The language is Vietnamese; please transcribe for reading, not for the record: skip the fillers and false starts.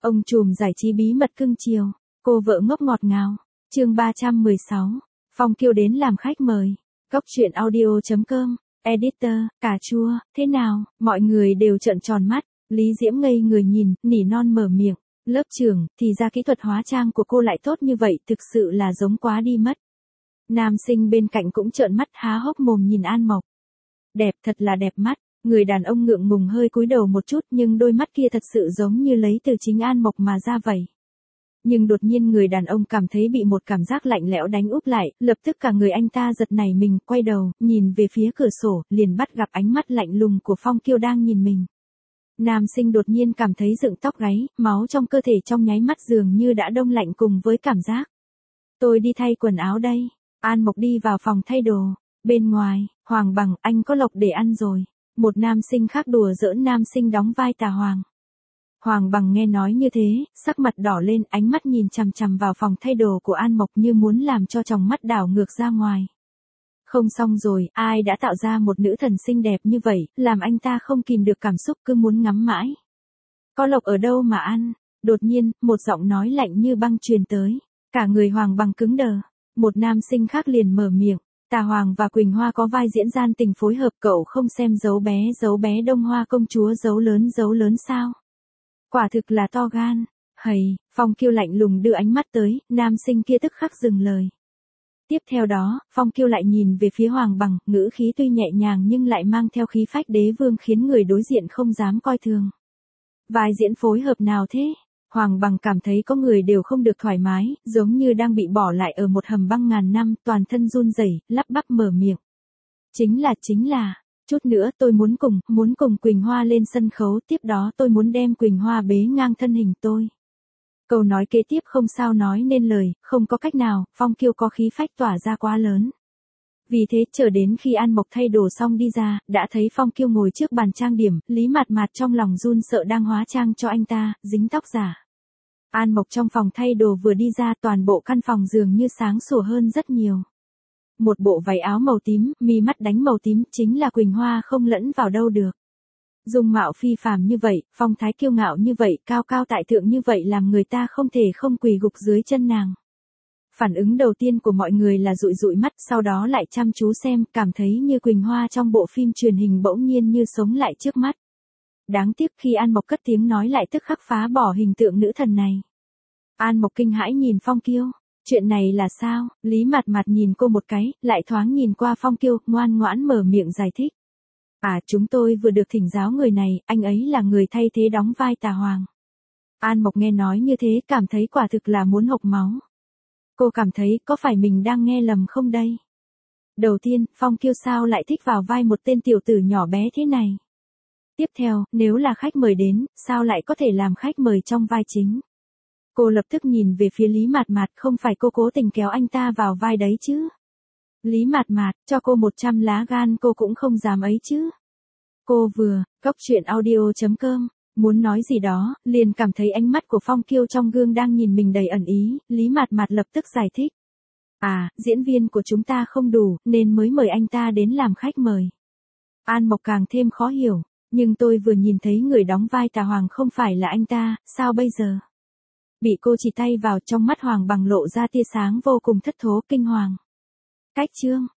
Ông trùm giải trí bí mật cưng chiều, cô vợ ngốc ngọt ngào. Chương 316. Phong Kiêu đến làm khách mời. Góc truyện audio.com. Editor, cà chua, thế nào? Mọi người đều trợn tròn mắt. Lý Diễm ngây người nhìn, nỉ non mở miệng. Lớp trưởng, thì ra kỹ thuật hóa trang của cô lại tốt như vậy, thực sự là giống quá đi mất. Nam sinh bên cạnh cũng trợn mắt há hốc mồm nhìn An Mộc. Đẹp, thật là đẹp mắt. Người đàn ông ngượng ngùng hơi cúi đầu một chút, nhưng đôi mắt kia thật sự giống như lấy từ chính An Mộc mà ra vậy. Nhưng đột nhiên người đàn ông cảm thấy bị một cảm giác lạnh lẽo đánh úp lại, lập tức cả người anh ta giật nảy mình, quay đầu, nhìn về phía cửa sổ, liền bắt gặp ánh mắt lạnh lùng của Phong Kiêu đang nhìn mình. Nam sinh đột nhiên cảm thấy dựng tóc gáy, máu trong cơ thể trong nháy mắt dường như đã đông lạnh cùng với cảm giác. Tôi đi thay quần áo đây. An Mộc đi vào phòng thay đồ. Bên ngoài, Hoàng Bằng, anh có lộc để ăn rồi. Một nam sinh khác đùa giỡn nam sinh đóng vai Tà Hoàng. Hoàng Bằng nghe nói như thế, sắc mặt đỏ lên, ánh mắt nhìn chằm chằm vào phòng thay đồ của An Mộc như muốn làm cho tròng mắt đảo ngược ra ngoài. Không xong rồi, ai đã tạo ra một nữ thần xinh đẹp như vậy, làm anh ta không kìm được cảm xúc cứ muốn ngắm mãi. Có lộc ở đâu mà ăn? Đột nhiên, một giọng nói lạnh như băng truyền tới. Cả người Hoàng Bằng cứng đờ. Một nam sinh khác liền mở miệng. Tà Hoàng và Quỳnh Hoa có vai diễn gian tình phối hợp, cậu không xem dấu bé Đông Hoa công chúa dấu lớn sao? Quả thực là to gan. Hầy, Phong Kiêu lạnh lùng đưa ánh mắt tới, nam sinh kia tức khắc dừng lời. Tiếp theo đó, Phong Kiêu lại nhìn về phía Hoàng Bằng, ngữ khí tuy nhẹ nhàng nhưng lại mang theo khí phách đế vương khiến người đối diện không dám coi thường. Vai diễn phối hợp nào thế? Hoàng Bằng cảm thấy có người đều không được thoải mái, giống như đang bị bỏ lại ở một hầm băng ngàn năm, toàn thân run rẩy, lắp bắp mở miệng. Chính là, chút nữa tôi muốn cùng Quỳnh Hoa lên sân khấu, tiếp đó tôi muốn đem Quỳnh Hoa bế ngang thân hình tôi. Câu nói kế tiếp không sao nói nên lời, không có cách nào, Phong Kiêu có khí phách tỏa ra quá lớn. Vì thế chờ đến khi An Mộc thay đồ xong đi ra, đã thấy Phong Kiêu ngồi trước bàn trang điểm, Lý Mạt Mạt trong lòng run sợ đang hóa trang cho anh ta, dính tóc giả. An Mộc trong phòng thay đồ vừa đi ra, toàn bộ căn phòng dường như sáng sủa hơn rất nhiều. Một bộ váy áo màu tím, mi mắt đánh màu tím, chính là Quỳnh Hoa không lẫn vào đâu được. Dung mạo phi phàm như vậy, phong thái kiêu ngạo như vậy, cao cao tại thượng như vậy làm người ta không thể không quỳ gục dưới chân nàng. Phản ứng đầu tiên của mọi người là dụi dụi mắt, sau đó lại chăm chú xem, cảm thấy như Quỳnh Hoa trong bộ phim truyền hình bỗng nhiên như sống lại trước mắt. Đáng tiếc khi An Mộc cất tiếng nói lại tức khắc phá bỏ hình tượng nữ thần này. An Mộc kinh hãi nhìn Phong Kiêu. Chuyện này là sao? Lý Mạt Mạt nhìn cô một cái, lại thoáng nhìn qua Phong Kiêu, ngoan ngoãn mở miệng giải thích. Chúng tôi vừa được thỉnh giáo người này, anh ấy là người thay thế đóng vai Tà Hoàng. An Mộc nghe nói như thế, cảm thấy quả thực là muốn hộc máu. Cô cảm thấy có phải mình đang nghe lầm không đây? Đầu tiên, Phong Kiêu sao lại thích vào vai một tên tiểu tử nhỏ bé thế này? Tiếp theo, nếu là khách mời đến, sao lại có thể làm khách mời trong vai chính? Cô lập tức nhìn về phía Lý Mạt Mạt, không phải cô cố tình kéo anh ta vào vai đấy chứ? Lý Mạt Mạt, cho cô 100 lá gan cô cũng không dám ấy chứ? Cô vừa, góc truyện audio.com, muốn nói gì đó, liền cảm thấy ánh mắt của Phong Kiêu trong gương đang nhìn mình đầy ẩn ý, Lý Mạt Mạt lập tức giải thích. Diễn viên của chúng ta không đủ, nên mới mời anh ta đến làm khách mời. An Mộc càng thêm khó hiểu, nhưng tôi vừa nhìn thấy người đóng vai Tà Hoàng không phải là anh ta, sao bây giờ? Bị cô chỉ tay vào, trong mắt Hoàng Bằng lộ ra tia sáng vô cùng thất thố kinh hoàng. Cách chương.